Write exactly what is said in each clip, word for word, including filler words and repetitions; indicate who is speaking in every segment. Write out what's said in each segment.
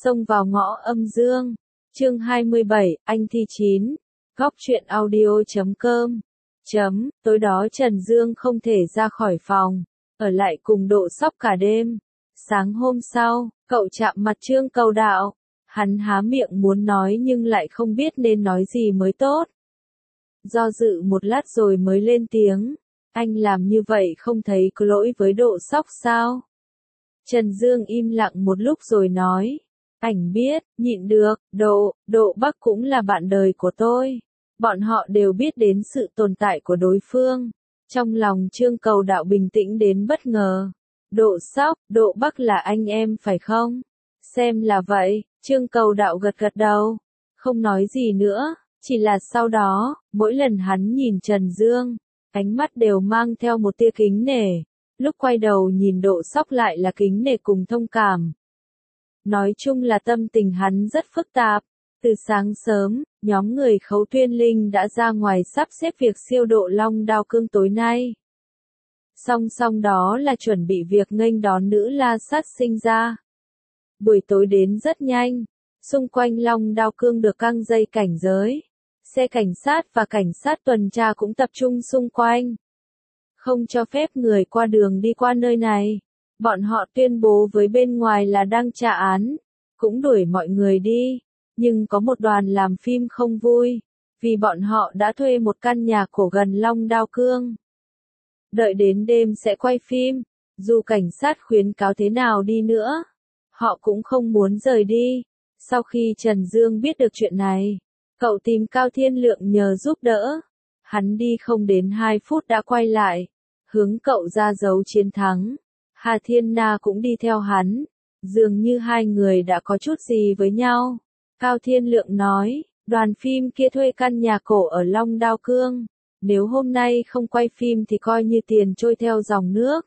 Speaker 1: Xông vào ngõ âm dương. Chương hai mươi bảy, anh thi chín. Góc truyện audio chấm com. Chấm, tối đó Trần Dương không thể ra khỏi phòng, ở lại cùng Độ Sóc cả đêm. Sáng hôm sau, cậu chạm mặt Trương Cầu Đạo. Hắn há miệng muốn nói nhưng lại không biết nên nói gì mới tốt. Do dự một lát rồi mới lên tiếng. Anh làm như vậy không thấy có lỗi với Độ Sóc sao? Trần Dương im lặng một lúc rồi nói. Anh biết, nhịn được, Độ, Độ Bắc cũng là bạn đời của tôi. Bọn họ đều biết đến sự tồn tại của đối phương. Trong lòng Trương Cầu Đạo bình tĩnh đến bất ngờ. Độ Sóc, Độ Bắc là anh em phải không? Xem là vậy, Trương Cầu Đạo gật gật đầu. Không nói gì nữa, chỉ là sau đó, mỗi lần hắn nhìn Trần Dương, ánh mắt đều mang theo một tia kính nể. Lúc quay đầu nhìn Độ Sóc lại là kính nể cùng thông cảm. Nói chung là tâm tình hắn rất phức tạp. Từ sáng sớm, nhóm người Khấu Tuyên Linh đã ra ngoài sắp xếp việc siêu độ Long Đao Cương tối nay. Song song đó là chuẩn bị việc nghênh đón nữ la sát sinh ra. Buổi tối đến rất nhanh, xung quanh Long Đao Cương được căng dây cảnh giới. Xe cảnh sát và cảnh sát tuần tra cũng tập trung xung quanh. Không cho phép người qua đường đi qua nơi này. Bọn họ tuyên bố với bên ngoài là đang tra án, cũng đuổi mọi người đi. Nhưng có một đoàn làm phim không vui, vì bọn họ đã thuê một căn nhà cổ gần Long Đao Cương. Đợi đến đêm sẽ quay phim, dù cảnh sát khuyến cáo thế nào đi nữa, họ cũng không muốn rời đi. Sau khi Trần Dương biết được chuyện này, cậu tìm Cao Thiên Lượng nhờ giúp đỡ. Hắn đi không đến hai phút đã quay lại, hướng cậu ra dấu chiến thắng. Hà Thiên Na cũng đi theo hắn, dường như hai người đã có chút gì với nhau. Cao Thiên Lượng nói, đoàn phim kia thuê căn nhà cổ ở Long Đao Cương. Nếu hôm nay không quay phim thì coi như tiền trôi theo dòng nước.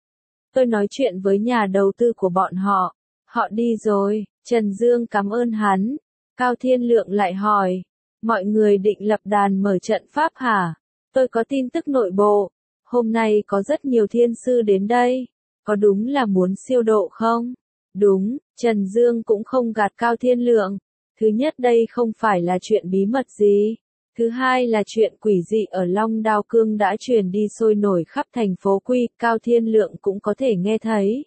Speaker 1: Tôi nói chuyện với nhà đầu tư của bọn họ. Họ đi rồi, Trần Dương cảm ơn hắn. Cao Thiên Lượng lại hỏi, mọi người định lập đàn mở trận pháp hả? Tôi có tin tức nội bộ. Hôm nay có rất nhiều thiên sư đến đây. Có đúng là muốn siêu độ không? Đúng, Trần Dương cũng không gạt Cao Thiên Lượng. Thứ nhất đây không phải là chuyện bí mật gì. Thứ hai là chuyện quỷ dị ở Long Đao Cương đã truyền đi sôi nổi khắp thành phố Quy, Cao Thiên Lượng cũng có thể nghe thấy.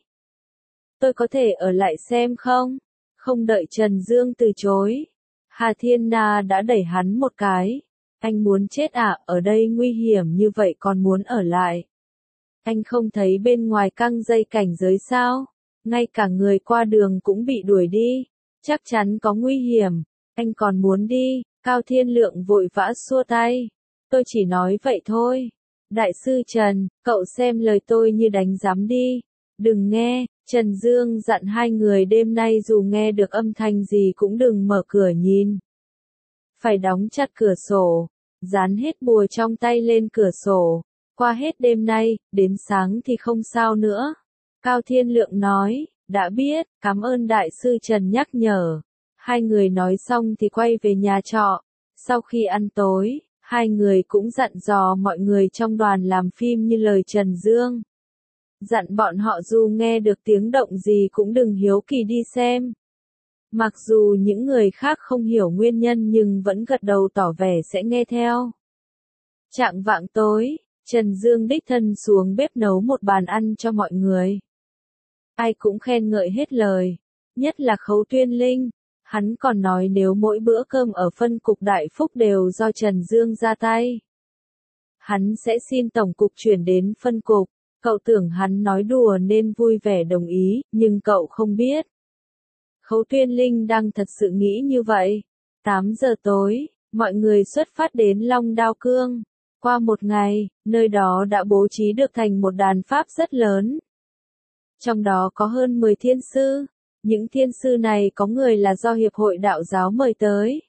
Speaker 1: Tôi có thể ở lại xem không? Không đợi Trần Dương từ chối. Hà Thiên Na đã đẩy hắn một cái. Anh muốn chết à, ở đây nguy hiểm như vậy còn muốn ở lại. Anh không thấy bên ngoài căng dây cảnh giới sao? Ngay cả người qua đường cũng bị đuổi đi. Chắc chắn có nguy hiểm. Anh còn muốn đi. Cao Thiên Lượng vội vã xua tay. Tôi chỉ nói vậy thôi. Đại sư Trần, cậu xem lời tôi như đánh giám đi. Đừng nghe. Trần Dương dặn hai người đêm nay dù nghe được âm thanh gì cũng đừng mở cửa nhìn. Phải đóng chặt cửa sổ. Dán hết bùa trong tay lên cửa sổ. Qua hết đêm nay, đến sáng thì không sao nữa. Cao Thiên Lượng nói, đã biết, cảm ơn đại sư Trần nhắc nhở. Hai người nói xong thì quay về nhà trọ. Sau khi ăn tối, hai người cũng dặn dò mọi người trong đoàn làm phim như lời Trần Dương. Dặn bọn họ dù nghe được tiếng động gì cũng đừng hiếu kỳ đi xem. Mặc dù những người khác không hiểu nguyên nhân nhưng vẫn gật đầu tỏ vẻ sẽ nghe theo. Chạng vạng tối, Trần Dương đích thân xuống bếp nấu một bàn ăn cho mọi người. Ai cũng khen ngợi hết lời, nhất là Khấu Tuyên Linh. Hắn còn nói nếu mỗi bữa cơm ở phân cục Đại Phúc đều do Trần Dương ra tay, hắn sẽ xin tổng cục chuyển đến phân cục. Cậu tưởng hắn nói đùa nên vui vẻ đồng ý, nhưng cậu không biết. Khấu Tuyên Linh đang thật sự nghĩ như vậy. tám giờ tối, mọi người xuất phát đến Long Đao Cương. Qua một ngày, nơi đó đã bố trí được thành một đàn pháp rất lớn. Trong đó có hơn mười thiên sư. Những thiên sư này có người là do Hiệp hội Đạo giáo mời tới.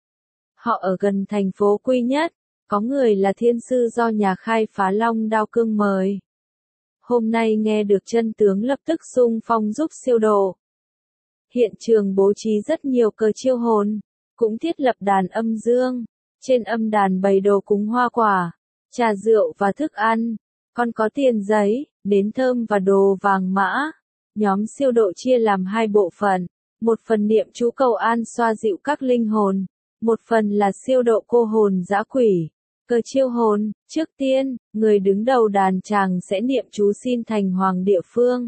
Speaker 1: Họ ở gần thành phố Quy Nhất. Có người là thiên sư do nhà khai phá Long Đao Cương mời. Hôm nay nghe được chân tướng lập tức xung phong giúp siêu độ. Hiện trường bố trí rất nhiều cờ chiêu hồn. Cũng thiết lập đàn âm dương. Trên âm đàn bày đồ cúng hoa quả, trà rượu và thức ăn. Còn có tiền giấy, nến thơm và đồ vàng mã. Nhóm siêu độ chia làm hai bộ phận. một phần niệm chú cầu an xoa dịu các linh hồn, một phần là siêu độ cô hồn dã quỷ. Cờ chiêu hồn, trước tiên, người đứng đầu đàn tràng sẽ niệm chú xin thành hoàng địa phương.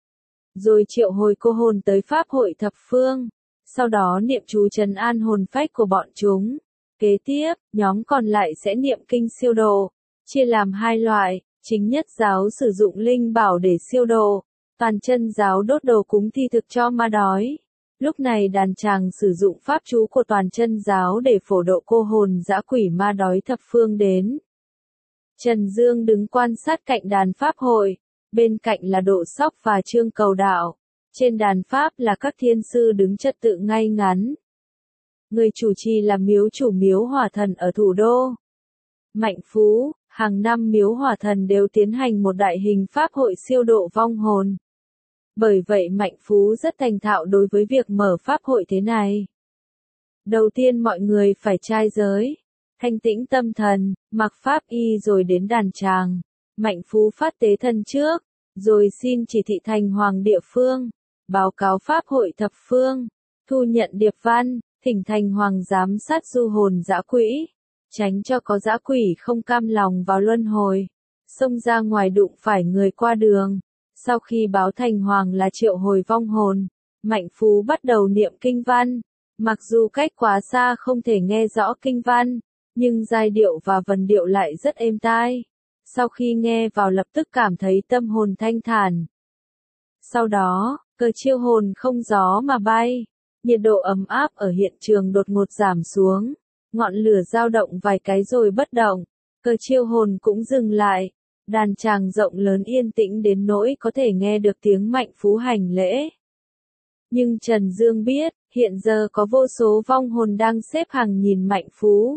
Speaker 1: Rồi triệu hồi cô hồn tới pháp hội thập phương. Sau đó niệm chú trấn an hồn phách của bọn chúng. Kế tiếp, nhóm còn lại sẽ niệm kinh siêu độ. Chia làm hai loại, chính nhất giáo sử dụng linh bảo để siêu độ. Toàn chân giáo đốt đồ cúng thi thực cho ma đói. Lúc này đàn tràng sử dụng pháp chú của toàn chân giáo để phổ độ cô hồn dã quỷ ma đói thập phương đến. Trần Dương đứng quan sát cạnh đàn pháp hội, bên cạnh là Độ Sóc và Trương Cầu Đạo. Trên đàn pháp là các thiên sư đứng trật tự ngay ngắn. Người chủ trì là miếu chủ miếu hỏa thần ở thủ đô Mạnh Phú. Hàng năm miếu hỏa thần đều tiến hành một đại hình pháp hội siêu độ vong hồn. Bởi vậy Mạnh Phú rất thành thạo đối với việc mở pháp hội thế này. Đầu tiên mọi người phải trai giới, thanh tĩnh tâm thần, mặc pháp y rồi đến đàn tràng. Mạnh Phú phát tế thân trước, rồi xin chỉ thị thành hoàng địa phương, báo cáo pháp hội thập phương, thu nhận điệp văn, thỉnh thành hoàng giám sát du hồn dã quỷ, tránh cho có dã quỷ không cam lòng vào luân hồi, xông ra ngoài đụng phải người qua đường. Sau khi báo thành hoàng là triệu hồi vong hồn, Mạnh Phú bắt đầu niệm kinh văn. Mặc dù cách quá xa không thể nghe rõ kinh văn, nhưng giai điệu và vần điệu lại rất êm tai. Sau khi nghe vào lập tức cảm thấy tâm hồn thanh thản. Sau đó, cờ chiêu hồn không gió mà bay. Nhiệt độ ấm áp ở hiện trường đột ngột giảm xuống. Ngọn lửa dao động vài cái rồi bất động. Cờ chiêu hồn cũng dừng lại. Đàn tràng rộng lớn yên tĩnh đến nỗi có thể nghe được tiếng Mạnh Phú hành lễ. Nhưng Trần Dương biết, hiện giờ có vô số vong hồn đang xếp hàng nhìn Mạnh Phú.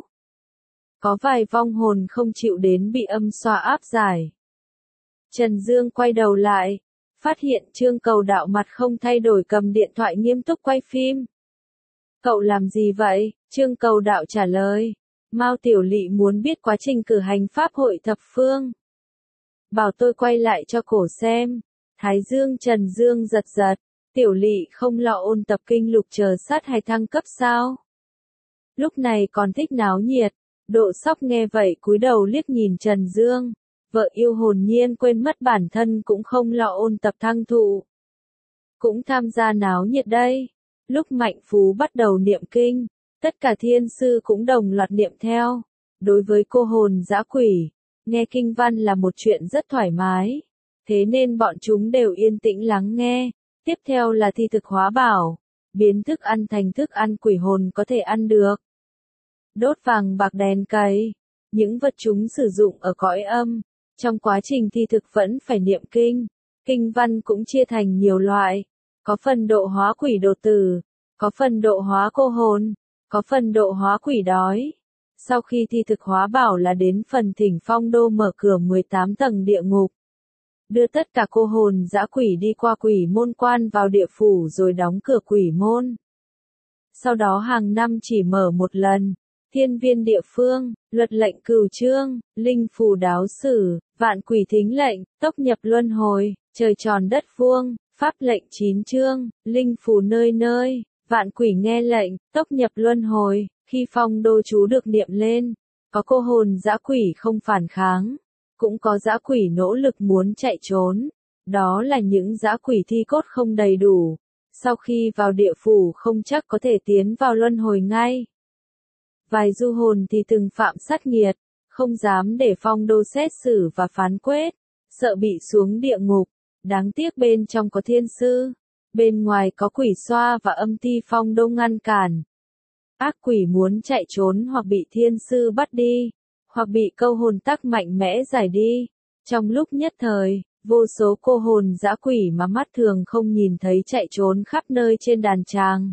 Speaker 1: Có vài vong hồn không chịu đến bị âm xoa áp giải. Trần Dương quay đầu lại, phát hiện Trương Cầu Đạo mặt không thay đổi cầm điện thoại nghiêm túc quay phim. Cậu làm gì vậy? Trương Cầu Đạo trả lời. Mao Tiểu Lị muốn biết quá trình cử hành pháp hội thập phương. Bảo tôi quay lại cho cổ xem. Thái Dương Trần Dương giật giật. Tiểu Lị không lo ôn tập kinh lục chờ sát hay thăng cấp sao? Lúc này còn thích náo nhiệt. Độ Sóc nghe vậy cúi đầu liếc nhìn Trần Dương. Vợ yêu hồn nhiên quên mất bản thân cũng không lo ôn tập thăng thụ. Cũng tham gia náo nhiệt đây. Lúc Mạnh Phú bắt đầu niệm kinh, tất cả thiên sư cũng đồng loạt niệm theo. Đối với cô hồn dã quỷ, nghe kinh văn là một chuyện rất thoải mái. Thế nên bọn chúng đều yên tĩnh lắng nghe. Tiếp theo là thi thực hóa bảo, biến thức ăn thành thức ăn quỷ hồn có thể ăn được. Đốt vàng bạc đèn cầy, những vật chúng sử dụng ở cõi âm. Trong quá trình thi thực vẫn phải niệm kinh. Kinh văn cũng chia thành nhiều loại. Có phần độ hóa quỷ độ tử, có phần độ hóa cô hồn, có phần độ hóa quỷ đói. Sau khi thi thực hóa bảo là đến phần thỉnh phong đô mở cửa mười tám tầng địa ngục. Đưa tất cả cô hồn dã quỷ đi qua quỷ môn quan vào địa phủ rồi đóng cửa quỷ môn. Sau đó hàng năm chỉ mở một lần. Thiên viên địa phương, luật lệnh cửu chương, linh phù đáo sử, vạn quỷ thính lệnh, tốc nhập luân hồi, trời tròn đất vuông, pháp lệnh chín chương, linh phù nơi nơi, vạn quỷ nghe lệnh, tốc nhập luân hồi. Khi phong đô chú được niệm lên, có cô hồn dã quỷ không phản kháng, cũng có dã quỷ nỗ lực muốn chạy trốn. Đó là những dã quỷ thi cốt không đầy đủ. Sau khi vào địa phủ không chắc có thể tiến vào luân hồi ngay. Vài du hồn thì từng phạm sát nghiệt, không dám để phong đô xét xử và phán quyết, sợ bị xuống địa ngục. Đáng tiếc bên trong có thiên sư, bên ngoài có quỷ xoa và âm ti phong đô ngăn cản. Ác quỷ muốn chạy trốn hoặc bị thiên sư bắt đi, hoặc bị câu hồn tắc mạnh mẽ giải đi. Trong lúc nhất thời, vô số cô hồn dã quỷ mà mắt thường không nhìn thấy chạy trốn khắp nơi trên đàn tràng.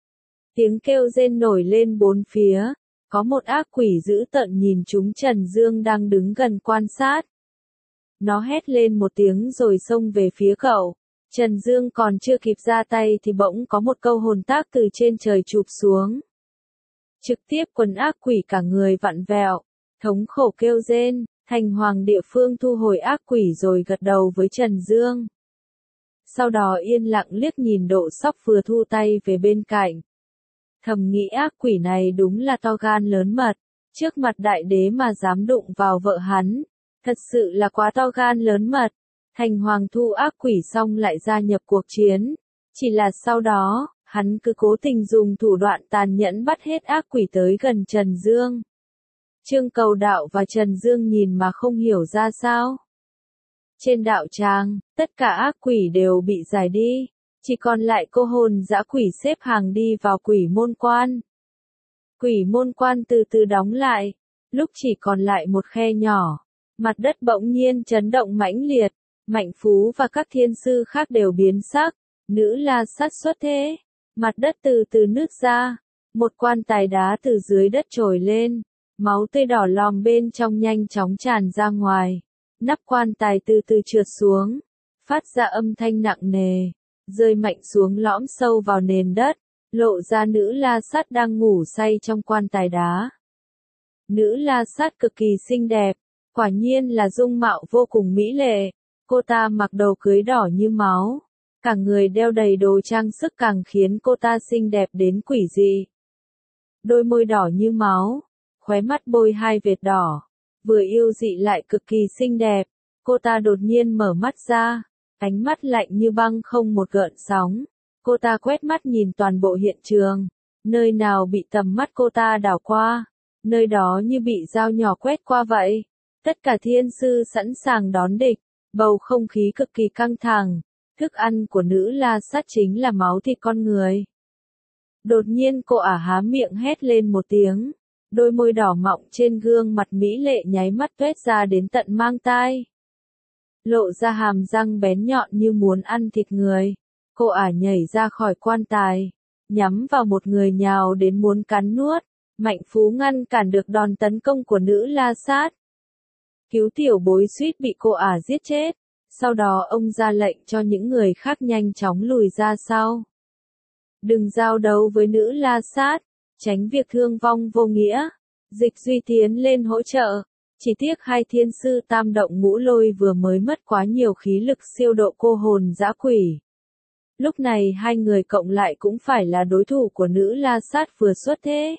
Speaker 1: Tiếng kêu rên nổi lên bốn phía. Có một ác quỷ dữ tợn nhìn chúng Trần Dương đang đứng gần quan sát. Nó hét lên một tiếng rồi xông về phía cậu. Trần Dương còn chưa kịp ra tay thì bỗng có một câu hồn tác từ trên trời chụp xuống. Trực tiếp quần ác quỷ cả người vặn vẹo, thống khổ kêu rên. Thành hoàng địa phương thu hồi ác quỷ rồi gật đầu với Trần Dương. sau đó yên lặng liếc nhìn Độ Sóc vừa thu tay về bên cạnh. Thầm nghĩ ác quỷ này đúng là to gan lớn mật, trước mặt đại đế mà dám đụng vào vợ hắn, thật sự là quá to gan lớn mật. Thành Hoàng thu ác quỷ xong lại gia nhập cuộc chiến, chỉ là sau đó, hắn cứ cố tình dùng thủ đoạn tàn nhẫn bắt hết ác quỷ tới gần Trần Dương. Trương Cầu Đạo và Trần Dương nhìn mà không hiểu ra sao. Trên đạo tràng, tất cả ác quỷ đều bị giải đi, chỉ còn lại cô hồn dã quỷ xếp hàng đi vào quỷ môn quan. Quỷ môn quan từ từ đóng lại, lúc chỉ còn lại một khe nhỏ, mặt đất bỗng nhiên chấn động mãnh liệt, Mạnh Phú và các thiên sư khác đều biến sắc, nữ la sát xuất thế, mặt đất từ từ nứt ra, một quan tài đá từ dưới đất trồi lên, máu tươi đỏ lòm bên trong nhanh chóng tràn ra ngoài, nắp quan tài từ từ trượt xuống, phát ra âm thanh nặng nề, rơi mạnh xuống lõm sâu vào nền đất, lộ ra nữ la sát đang ngủ say trong quan tài đá. Nữ la sát cực kỳ xinh đẹp, quả nhiên là dung mạo vô cùng mỹ lệ, cô ta mặc đầu cưới đỏ như máu, cả người đeo đầy đồ trang sức càng khiến cô ta xinh đẹp đến quỷ dị. Đôi môi đỏ như máu, khóe mắt bôi hai vệt đỏ, vừa yêu dị lại cực kỳ xinh đẹp, cô ta đột nhiên mở mắt ra, ánh mắt lạnh như băng không một gợn sóng, cô ta quét mắt nhìn toàn bộ hiện trường, nơi nào bị tầm mắt cô ta đảo qua, nơi đó như bị dao nhỏ quét qua vậy. Tất cả thiên sư sẵn sàng đón địch, bầu không khí cực kỳ căng thẳng, thức ăn của nữ la sát chính là máu thịt con người. Đột nhiên cô ả há miệng hét lên một tiếng, đôi môi đỏ mọng trên gương mặt mỹ lệ nháy mắt tuét ra đến tận mang tai. Lộ ra hàm răng bén nhọn như muốn ăn thịt người, cô ả nhảy ra khỏi quan tài, nhắm vào một người nhào đến muốn cắn nuốt, Mạnh Phú ngăn cản được đòn tấn công của nữ la sát. Cứu tiểu bối suýt bị cô ả giết chết, sau đó ông ra lệnh cho những người khác nhanh chóng lùi ra sau. Đừng giao đấu với nữ la sát, tránh việc thương vong vô nghĩa. Dịch Duy tiến lên hỗ trợ, chỉ tiếc hai thiên sư tam động ngũ lôi vừa mới mất quá nhiều khí lực siêu độ cô hồn dã quỷ. Lúc này hai người cộng lại cũng phải là đối thủ của nữ la sát vừa xuất thế.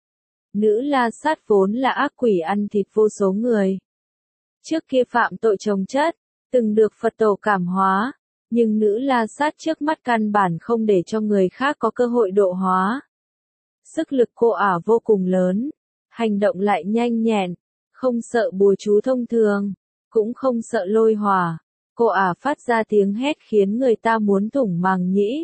Speaker 1: Nữ la sát vốn là ác quỷ ăn thịt vô số người. Trước kia phạm tội chồng chất, từng được Phật tổ cảm hóa, nhưng nữ la sát trước mắt căn bản không để cho người khác có cơ hội độ hóa. Sức lực cô ả vô cùng lớn, hành động lại nhanh nhẹn, không sợ bùa chú thông thường, cũng không sợ lôi hỏa. Cô ả phát ra tiếng hét khiến người ta muốn thủng màng nhĩ.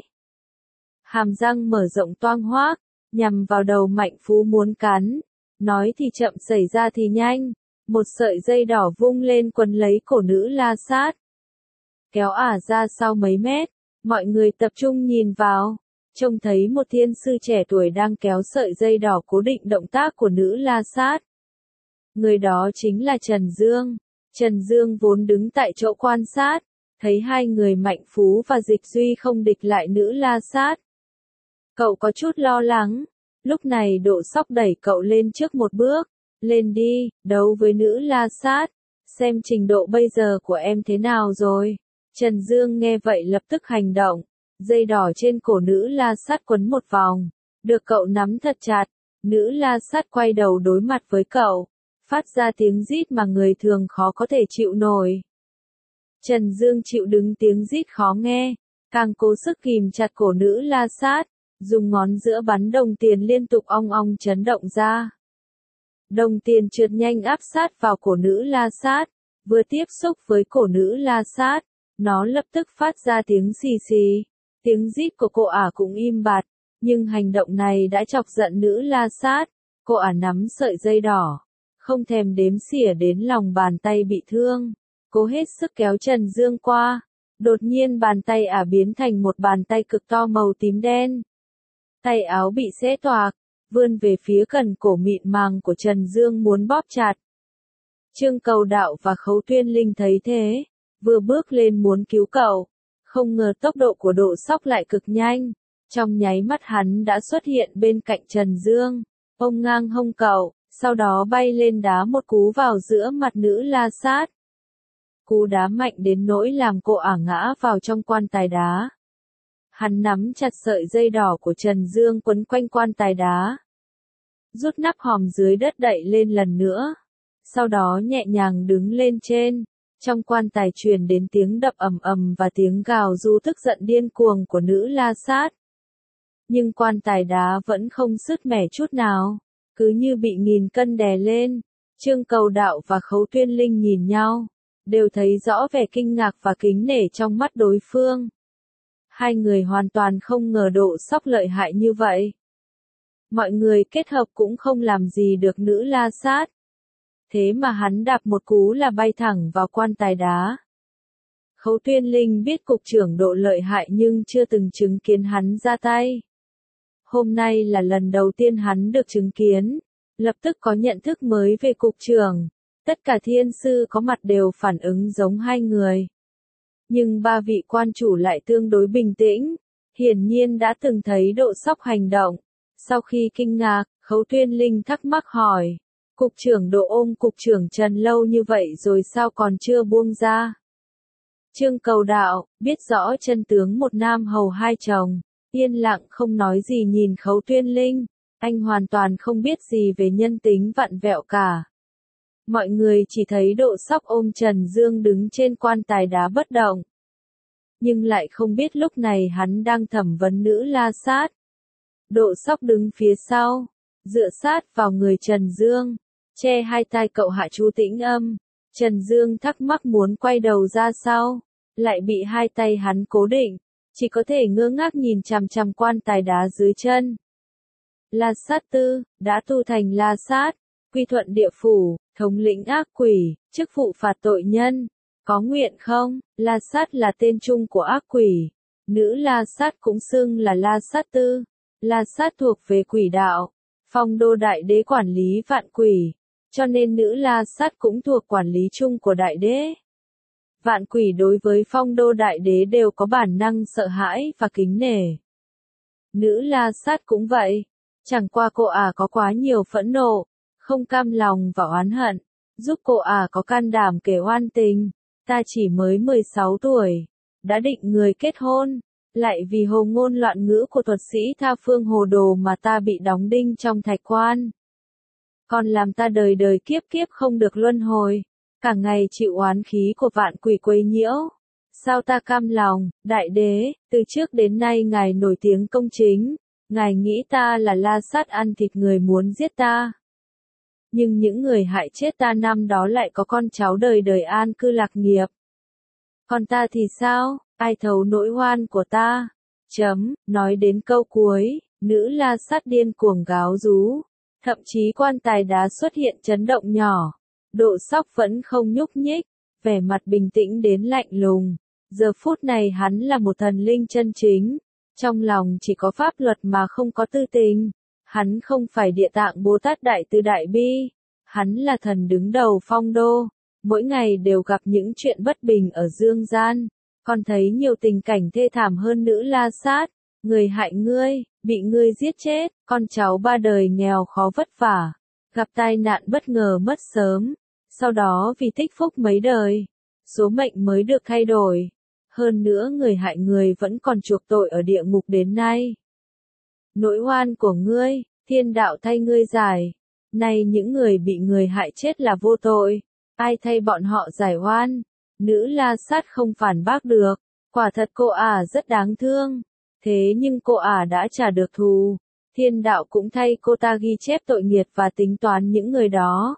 Speaker 1: Hàm răng mở rộng toang hoác, nhằm vào đầu Mạnh Phú muốn cắn, nói thì chậm xảy ra thì nhanh. Một sợi dây đỏ vung lên quấn lấy cổ nữ la sát. Kéo ả ra sau mấy mét, mọi người tập trung nhìn vào, trông thấy một thiên sư trẻ tuổi đang kéo sợi dây đỏ cố định động tác của nữ la sát. Người đó chính là Trần Dương. Trần Dương vốn đứng tại chỗ quan sát, thấy hai người Mạnh Phú và Dịch Duy không địch lại nữ la sát. Cậu có chút lo lắng, lúc này Độ Sóc đẩy cậu lên trước một bước. Lên đi, đấu với nữ la sát, xem trình độ bây giờ của em thế nào rồi. Trần Dương nghe vậy lập tức hành động, dây đỏ trên cổ nữ la sát quấn một vòng, được cậu nắm thật chặt, nữ la sát quay đầu đối mặt với cậu, phát ra tiếng rít mà người thường khó có thể chịu nổi. Trần Dương chịu đứng tiếng rít khó nghe, càng cố sức kìm chặt cổ nữ la sát, dùng ngón giữa bắn đồng tiền liên tục ong ong chấn động ra. Đồng tiền trượt nhanh áp sát vào cổ nữ la sát, vừa tiếp xúc với cổ nữ la sát, nó lập tức phát ra tiếng xì xì, tiếng rít của cô ả cũng im bặt, nhưng hành động này đã chọc giận nữ la sát, cô ả nắm sợi dây đỏ, không thèm đếm xỉa đến lòng bàn tay bị thương, cố hết sức kéo Trần Dương qua, đột nhiên bàn tay ả biến thành một bàn tay cực to màu tím đen. Tay áo bị xé toạc, vươn về phía cần cổ mịn màng của Trần Dương muốn bóp chặt. Trương Cầu Đạo và Khấu Tuyên Linh thấy thế, vừa bước lên muốn cứu cậu, không ngờ tốc độ của Độ Sóc lại cực nhanh, trong nháy mắt hắn đã xuất hiện bên cạnh Trần Dương, ôm ngang hông cậu, sau đó bay lên đá một cú vào giữa mặt nữ la sát. cú đá mạnh đến nỗi làm cô ả ngã vào trong quan tài đá. Hắn nắm chặt sợi dây đỏ của Trần Dương quấn quanh quan tài đá. Rút nắp hòm dưới đất đậy lên lần nữa. Sau đó nhẹ nhàng đứng lên trên. Trong quan tài truyền đến tiếng đập ầm ầm và tiếng gào ru tức giận điên cuồng của nữ La Sát. Nhưng quan tài đá vẫn không sứt mẻ chút nào, cứ như bị nghìn cân đè lên. Trương Cầu Đạo và Khấu Tuyên Linh nhìn nhau, đều thấy rõ vẻ kinh ngạc và kính nể trong mắt đối phương. Hai người hoàn toàn không ngờ Độ Sóc lợi hại như vậy. Mọi người kết hợp cũng không làm gì được nữ La Sát. Thế mà hắn đạp một cú là bay thẳng vào quan tài đá. Khấu Tuyên Linh biết cục trưởng Độ lợi hại nhưng chưa từng chứng kiến hắn ra tay. Hôm nay là lần đầu tiên hắn được chứng kiến, lập tức có nhận thức mới về cục trưởng. Tất cả thiên sư có mặt đều phản ứng giống hai người. Nhưng ba vị quan chủ lại tương đối bình tĩnh, hiển nhiên đã từng thấy Độ Sóc hành động. Sau khi kinh ngạc, Khấu Tuyên Linh thắc mắc hỏi, cục trưởng Độ ôm cục trưởng Trần lâu như vậy rồi sao còn chưa buông ra? Trương Cầu Đạo, biết rõ chân tướng một nam hầu hai chồng, yên lặng không nói gì nhìn Khấu Tuyên Linh, anh hoàn toàn không biết gì về nhân tính vặn vẹo cả. Mọi người chỉ thấy Độ Sóc ôm Trần Dương đứng trên quan tài đá bất động. Nhưng lại không biết lúc này hắn đang thẩm vấn nữ La Sát. Độ Sóc đứng phía sau, dựa sát vào người Trần Dương, che hai tai cậu hạ chú tĩnh âm. Trần Dương thắc mắc muốn quay đầu ra sau, lại bị hai tay hắn cố định, chỉ có thể ngơ ngác nhìn chằm chằm quan tài đá dưới chân. La Sát Tư, đã tu thành La Sát, quy thuận địa phủ, thống lĩnh ác quỷ, chức vụ phạt tội nhân. Có nguyện không? La Sát là tên chung của ác quỷ. Nữ La Sát cũng xưng là La Sát Tư. La Sát thuộc về quỷ đạo. Phong Đô Đại Đế quản lý vạn quỷ. Cho nên nữ La Sát cũng thuộc quản lý chung của Đại Đế. Vạn quỷ đối với Phong Đô Đại Đế đều có bản năng sợ hãi và kính nể. Nữ La Sát cũng vậy. Chẳng qua cô ả có quá nhiều phẫn nộ, không cam lòng và oán hận. Giúp cô ả có can đảm kể oan tình. Ta chỉ mới mười sáu tuổi, đã định người kết hôn, lại vì hồ ngôn loạn ngữ của thuật sĩ tha phương hồ đồ mà ta bị đóng đinh trong thạch quan. Còn làm ta đời đời kiếp kiếp không được luân hồi, cả ngày chịu oán khí của vạn quỷ quấy nhiễu. Sao ta cam lòng, Đại Đế, từ trước đến nay ngài nổi tiếng công chính, ngài nghĩ ta là La Sát ăn thịt người muốn giết ta. Nhưng những người hại chết ta năm đó lại có con cháu đời đời an cư lạc nghiệp. Còn ta thì sao, ai thấu nỗi oan của ta? Chấm, nói đến câu cuối, nữ La Sát điên cuồng gáo rú. Thậm chí quan tài đá xuất hiện chấn động nhỏ. Độ Sóc vẫn không nhúc nhích, vẻ mặt bình tĩnh đến lạnh lùng. Giờ phút này hắn là một thần linh chân chính. Trong lòng chỉ có pháp luật mà không có tư tình. Hắn không phải Địa Tạng Bồ Tát Đại Từ Đại Bi. Hắn là thần đứng đầu Phong Đô. Mỗi ngày đều gặp những chuyện bất bình ở dương gian. Còn thấy nhiều tình cảnh thê thảm hơn nữ La Sát. Người hại ngươi, bị ngươi giết chết, con cháu ba đời nghèo khó vất vả. Gặp tai nạn bất ngờ mất sớm. Sau đó vì tích phúc mấy đời, số mệnh mới được thay đổi. Hơn nữa người hại người vẫn còn chuộc tội ở địa ngục đến nay. Nỗi oan của ngươi, thiên đạo thay ngươi giải. Nay những người bị người hại chết là vô tội. Ai thay bọn họ giải oan? Nữ La Sát không phản bác được. Quả thật cô ả rất đáng thương. Thế nhưng cô ả đã trả được thù. Thiên đạo cũng thay cô ta ghi chép tội nghiệt và tính toán những người đó.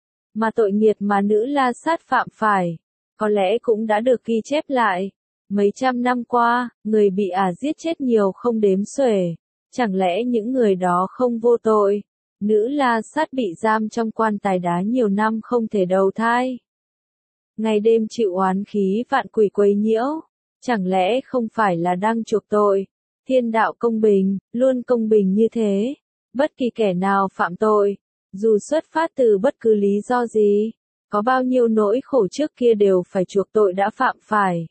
Speaker 1: Mà tội nghiệt mà nữ La Sát phạm phải, có lẽ cũng đã được ghi chép lại. Mấy trăm năm qua, người bị ả giết chết nhiều không đếm xuể. Chẳng lẽ những người đó không vô tội? Nữ La Sát bị giam trong quan tài đá nhiều năm không thể đầu thai. Ngày đêm chịu oán khí vạn quỷ quấy nhiễu. Chẳng lẽ không phải là đang chuộc tội? Thiên đạo công bình, luôn công bình như thế. Bất kỳ kẻ nào phạm tội, dù xuất phát từ bất cứ lý do gì, có bao nhiêu nỗi khổ trước kia đều phải chuộc tội đã phạm phải.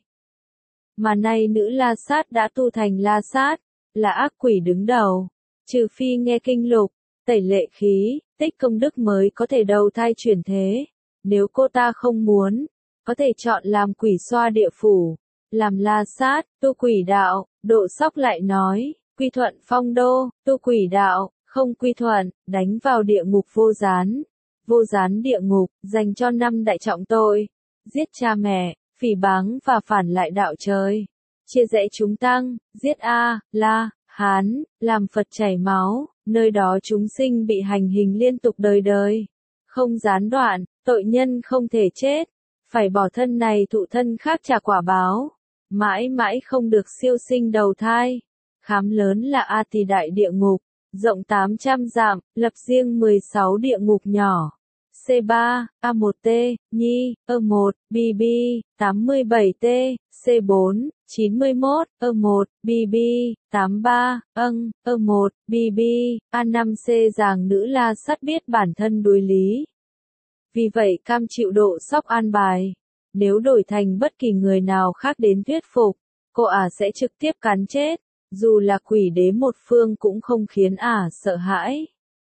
Speaker 1: Mà nay nữ La Sát đã tu thành La Sát, là ác quỷ đứng đầu. Trừ phi nghe kinh lục, tẩy lệ khí, tích công đức mới có thể đầu thai chuyển thế. Nếu cô ta không muốn, có thể chọn làm quỷ xoa địa phủ, làm la sát, tu quỷ đạo. Độ Sóc lại nói, quy thuận phong đô, tu quỷ đạo, không quy thuận, đánh vào địa ngục vô gián. Vô gián địa ngục, dành cho năm đại trọng tội, giết cha mẹ, phỉ báng và phản lại đạo trời, chia rẽ chúng tăng, giết A, La, Hán, làm Phật chảy máu, nơi đó chúng sinh bị hành hình liên tục đời đời, không gián đoạn, tội nhân không thể chết, phải bỏ thân này thụ thân khác trả quả báo, mãi mãi không được siêu sinh đầu thai. Khám lớn là A Tỳ đại địa ngục, rộng tám trăm dặm, lập riêng mười sáu địa ngục nhỏ. C ba, A một T, Nhi, E một, B B, tám mươi bảy T, C bốn, chín mươi mốt, E một, B B, tám mươi ba, âng, E một, B B, A năm C giàng nữ la sát biết bản thân đối lý. Vì vậy cam chịu Độ Sóc an bài. Nếu đổi thành bất kỳ người nào khác đến thuyết phục, cô ả sẽ trực tiếp cắn chết, dù là quỷ đế một phương cũng không khiến ả sợ hãi.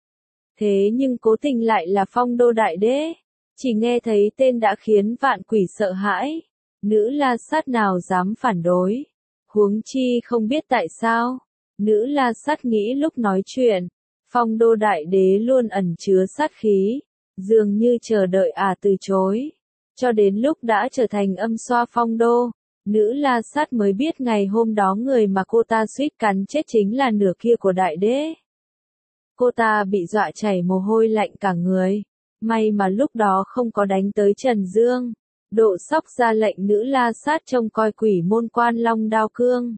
Speaker 1: Thế nhưng cố tình lại là Phong Đô đại đế, chỉ nghe thấy tên đã khiến vạn quỷ sợ hãi, nữ la sát nào dám phản đối, huống chi không biết tại sao. Nữ la sát nghĩ lúc nói chuyện, Phong Đô đại đế luôn ẩn chứa sát khí, dường như chờ đợi ả từ chối. Cho đến lúc đã trở thành âm xoa Phong Đô, nữ la sát mới biết ngày hôm đó người mà cô ta suýt cắn chết chính là nửa kia của đại đế. Cô ta bị dọa chảy mồ hôi lạnh cả người. May mà lúc đó không có đánh tới Trần Dương. Độ Sóc ra lệnh nữ la sát trông coi quỷ môn quan long đao cương.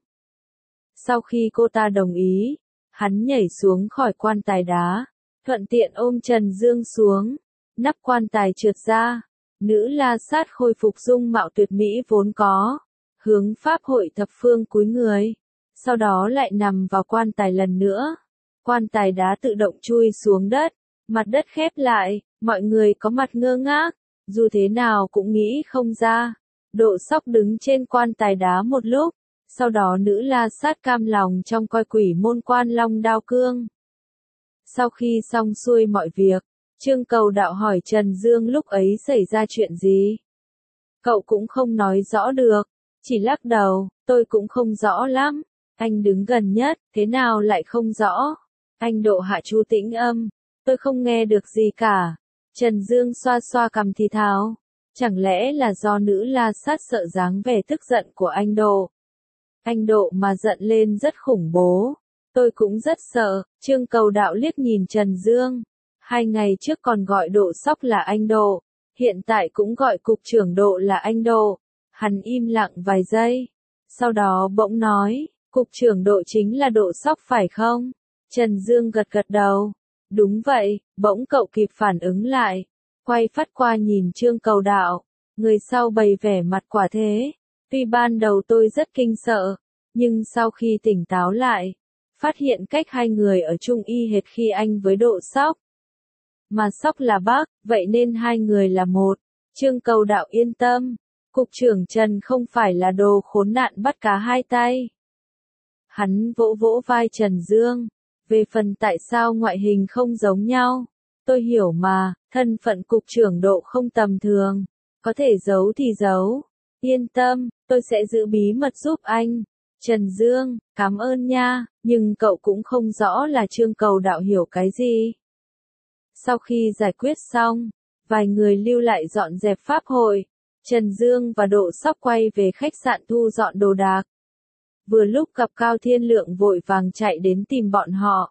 Speaker 1: Sau khi cô ta đồng ý, hắn nhảy xuống khỏi quan tài đá, thuận tiện ôm Trần Dương xuống. Nắp quan tài trượt ra. Nữ la sát khôi phục dung mạo tuyệt mỹ vốn có, hướng pháp hội thập phương cúi người, sau đó lại nằm vào quan tài lần nữa. Quan tài đá tự động chui xuống đất, mặt đất khép lại, mọi người có mặt ngơ ngác, dù thế nào cũng nghĩ không ra. Độ Sóc đứng trên quan tài đá một lúc, sau đó nữ la sát cam lòng trong coi quỷ môn quan long đao cương. Sau khi xong xuôi mọi việc, Trương Cầu Đạo hỏi Trần Dương lúc ấy xảy ra chuyện gì. Cậu cũng không nói rõ được, chỉ lắc đầu, tôi cũng không rõ lắm. Anh đứng gần nhất, thế nào lại không rõ? Anh Độ hạ chú tĩnh âm, tôi không nghe được gì cả. Trần Dương xoa xoa cằm thì thào, chẳng lẽ là do nữ la sát sợ dáng vẻ tức giận của anh Độ? Anh Độ mà giận lên rất khủng bố, tôi cũng rất sợ. Trương Cầu Đạo liếc nhìn Trần Dương. Hai ngày trước còn gọi Độ Sóc là anh Độ, hiện tại cũng gọi cục trưởng Độ là anh Độ. Hắn im lặng vài giây, sau đó bỗng nói, cục trưởng Độ chính là Độ Sóc phải không? Trần Dương gật gật đầu, đúng vậy. Bỗng cậu kịp phản ứng lại, quay phát qua nhìn Trương Cầu Đạo, người sau bày vẻ mặt quả thế. Tuy ban đầu tôi rất kinh sợ, nhưng sau khi tỉnh táo lại, phát hiện cách hai người ở chung y hệt khi anh với Độ Sóc. Mà Sóc là bác, vậy nên hai người là một. Trương Cầu Đạo yên tâm, cục trưởng Trần không phải là đồ khốn nạn bắt cá hai tay. Hắn vỗ vỗ vai Trần Dương, về phần tại sao ngoại hình không giống nhau, tôi hiểu mà, thân phận cục trưởng Độ không tầm thường, có thể giấu thì giấu. Yên tâm, tôi sẽ giữ bí mật giúp anh. Trần Dương, cảm ơn nha, nhưng cậu cũng không rõ là Trương Cầu Đạo hiểu cái gì. Sau khi giải quyết xong, vài người lưu lại dọn dẹp pháp hội, Trần Dương và Độ Sóc quay về khách sạn thu dọn đồ đạc. Vừa lúc gặp Cao Thiên Lượng vội vàng chạy đến tìm bọn họ.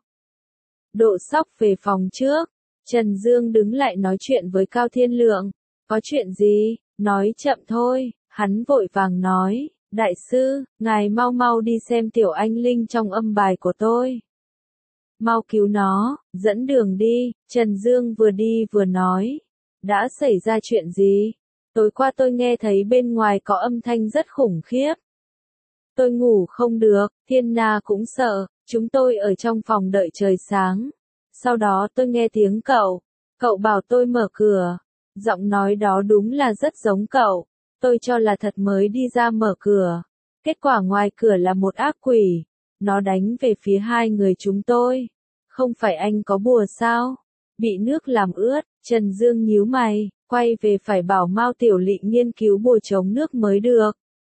Speaker 1: Độ Sóc về phòng trước, Trần Dương đứng lại nói chuyện với Cao Thiên Lượng. Có chuyện gì, nói chậm thôi, hắn vội vàng nói, đại sư, ngài mau mau đi xem tiểu anh linh trong âm bài của tôi. Mau cứu nó, dẫn đường đi. Trần Dương vừa đi vừa nói, đã xảy ra chuyện gì? Tối qua tôi nghe thấy bên ngoài có âm thanh rất khủng khiếp. Tôi ngủ không được, Thiên Na cũng sợ, chúng tôi ở trong phòng đợi trời sáng. Sau đó tôi nghe tiếng cậu, cậu bảo tôi mở cửa. Giọng nói đó đúng là rất giống cậu, tôi cho là thật mới đi ra mở cửa. Kết quả ngoài cửa là một ác quỷ, nó đánh về phía hai người chúng tôi. Không phải anh có bùa sao? Bị nước làm ướt, Trần Dương nhíu mày, quay về phải bảo Mao Tiểu Lị nghiên cứu bùa chống nước mới được.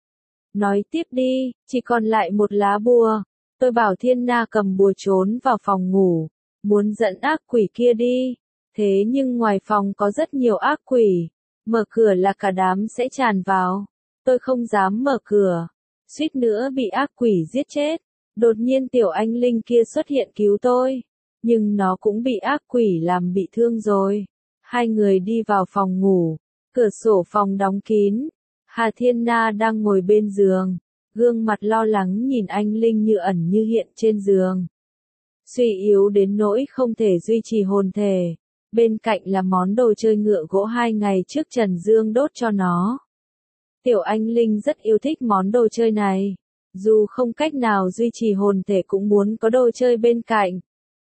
Speaker 1: Nói tiếp đi, chỉ còn lại một lá bùa. Tôi bảo Thiên Na cầm bùa trốn vào phòng ngủ, muốn dẫn ác quỷ kia đi. Thế nhưng ngoài phòng có rất nhiều ác quỷ, mở cửa là cả đám sẽ tràn vào. Tôi không dám mở cửa, suýt nữa bị ác quỷ giết chết. Đột nhiên Tiểu Anh Linh kia xuất hiện cứu tôi, nhưng nó cũng bị ác quỷ làm bị thương rồi. Hai người đi vào phòng ngủ, cửa sổ phòng đóng kín. Hà Thiên Na đang ngồi bên giường, gương mặt lo lắng nhìn anh Linh như ẩn như hiện trên giường. Suy yếu đến nỗi không thể duy trì hồn thể. Bên cạnh là món đồ chơi ngựa gỗ hai ngày trước Trần Dương đốt cho nó. Tiểu Anh Linh rất yêu thích món đồ chơi này. Dù không cách nào duy trì hồn thể cũng muốn có đồ chơi bên cạnh.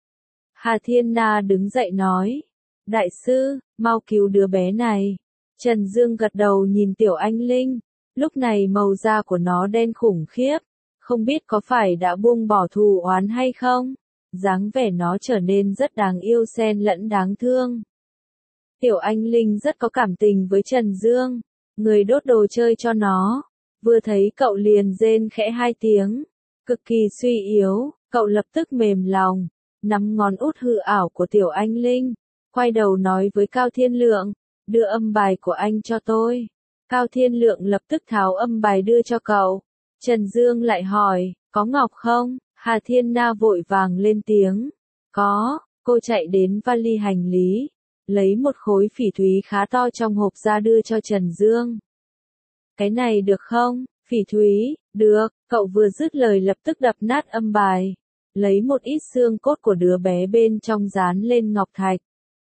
Speaker 1: Hà Thiên Na đứng dậy nói. Đại sư, mau cứu đứa bé này. Trần Dương gật đầu nhìn Tiểu Anh Linh. Lúc này màu da của nó đen khủng khiếp. Không biết có phải đã buông bỏ thù oán hay không? Dáng vẻ nó trở nên rất đáng yêu xen lẫn đáng thương. Tiểu Anh Linh rất có cảm tình với Trần Dương. Người đốt đồ chơi cho nó. Vừa thấy cậu liền rên khẽ hai tiếng. Cực kỳ suy yếu, cậu lập tức mềm lòng. Nắm ngón út hư ảo của Tiểu Anh Linh. Quay đầu nói với Cao Thiên Lượng. Đưa âm bài của anh cho tôi. Cao Thiên Lượng lập tức tháo âm bài đưa cho cậu. Trần Dương lại hỏi, có ngọc không? Hà Thiên Na vội vàng lên tiếng. Có, cô chạy đến vali hành lý. Lấy một khối phỉ thúy khá to trong hộp ra đưa cho Trần Dương. Cái này được không? Phỉ thúy, được, cậu vừa dứt lời lập tức đập nát âm bài. Lấy một ít xương cốt của đứa bé bên trong dán lên ngọc thạch.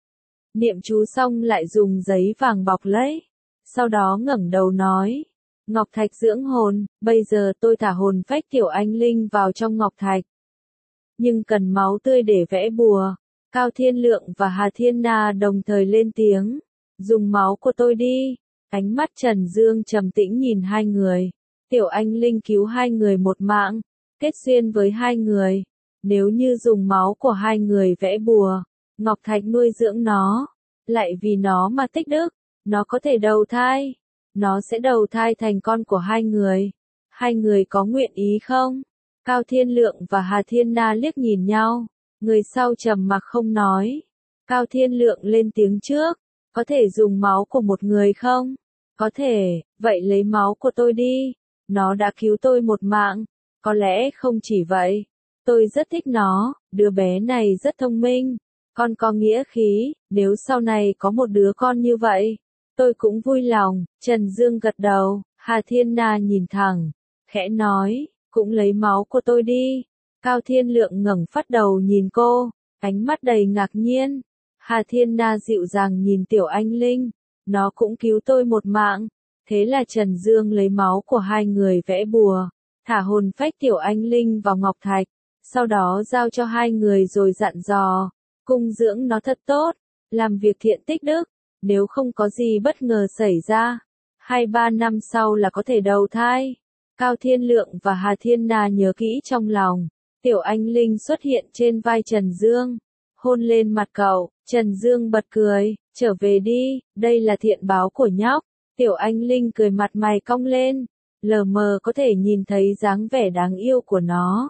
Speaker 1: Niệm chú xong lại dùng giấy vàng bọc lấy. Sau đó ngẩng đầu nói. Ngọc thạch dưỡng hồn, bây giờ tôi thả hồn phách Tiểu Anh Linh vào trong ngọc thạch. Nhưng cần máu tươi để vẽ bùa. Cao Thiên Lượng và Hà Thiên Na đồng thời lên tiếng. Dùng máu của tôi đi. Ánh mắt Trần Dương trầm tĩnh nhìn hai người. Tiểu Anh Linh cứu hai người một mạng. Kết duyên với hai người. Nếu như dùng máu của hai người vẽ bùa, ngọc thạch nuôi dưỡng nó. Lại vì nó mà tích đức. Nó có thể đầu thai. Nó sẽ đầu thai thành con của hai người. Hai người có nguyện ý không? Cao Thiên Lượng và Hà Thiên Na liếc nhìn nhau. Người sau trầm mặc không nói. Cao Thiên Lượng lên tiếng trước. Có thể dùng máu của một người không? Có thể, vậy lấy máu của tôi đi. Nó đã cứu tôi một mạng. Có lẽ không chỉ vậy. Tôi rất thích nó, đứa bé này rất thông minh. Con có nghĩa khí, nếu sau này có một đứa con như vậy. Tôi cũng vui lòng. Trần Dương gật đầu. Hà Thiên Na nhìn thẳng. Khẽ nói, cũng lấy máu của tôi đi. Cao Thiên Lượng ngẩng phát đầu nhìn cô. Ánh mắt đầy ngạc nhiên. Hà Thiên Na dịu dàng nhìn Tiểu Anh Linh. Nó cũng cứu tôi một mạng. Thế là Trần Dương lấy máu của hai người vẽ bùa. Thả hồn phách Tiểu Anh Linh vào ngọc thạch. Sau đó giao cho hai người rồi dặn dò. Cung dưỡng nó thật tốt. Làm việc thiện tích đức. Nếu không có gì bất ngờ xảy ra. Hai ba năm sau là có thể đầu thai. Cao Thiên Lượng và Hà Thiên Na nhớ kỹ trong lòng. Tiểu Anh Linh xuất hiện trên vai Trần Dương. Hôn lên mặt cậu. Trần Dương bật cười. Trở về đi, đây là thiện báo của nhóc. Tiểu Anh Linh cười mặt mày cong lên. Lờ mờ có thể nhìn thấy dáng vẻ đáng yêu của nó.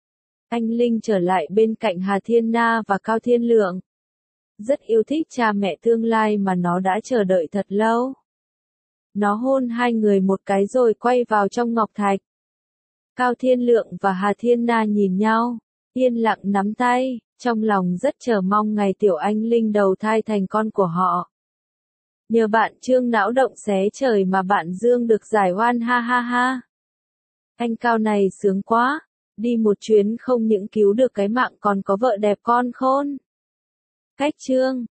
Speaker 1: Anh Linh trở lại bên cạnh Hà Thiên Na và Cao Thiên Lượng. Rất yêu thích cha mẹ tương lai mà nó đã chờ đợi thật lâu. Nó hôn hai người một cái rồi quay vào trong ngọc thạch. Cao Thiên Lượng và Hà Thiên Na nhìn nhau, yên lặng nắm tay, trong lòng rất chờ mong ngày Tiểu Anh Linh đầu thai thành con của họ. Nhờ bạn Trương não động xé trời mà bạn Dương được giải oan ha ha ha. Anh Cao này sướng quá, đi một chuyến không những cứu được cái mạng còn có vợ đẹp con khôn. Cách Trương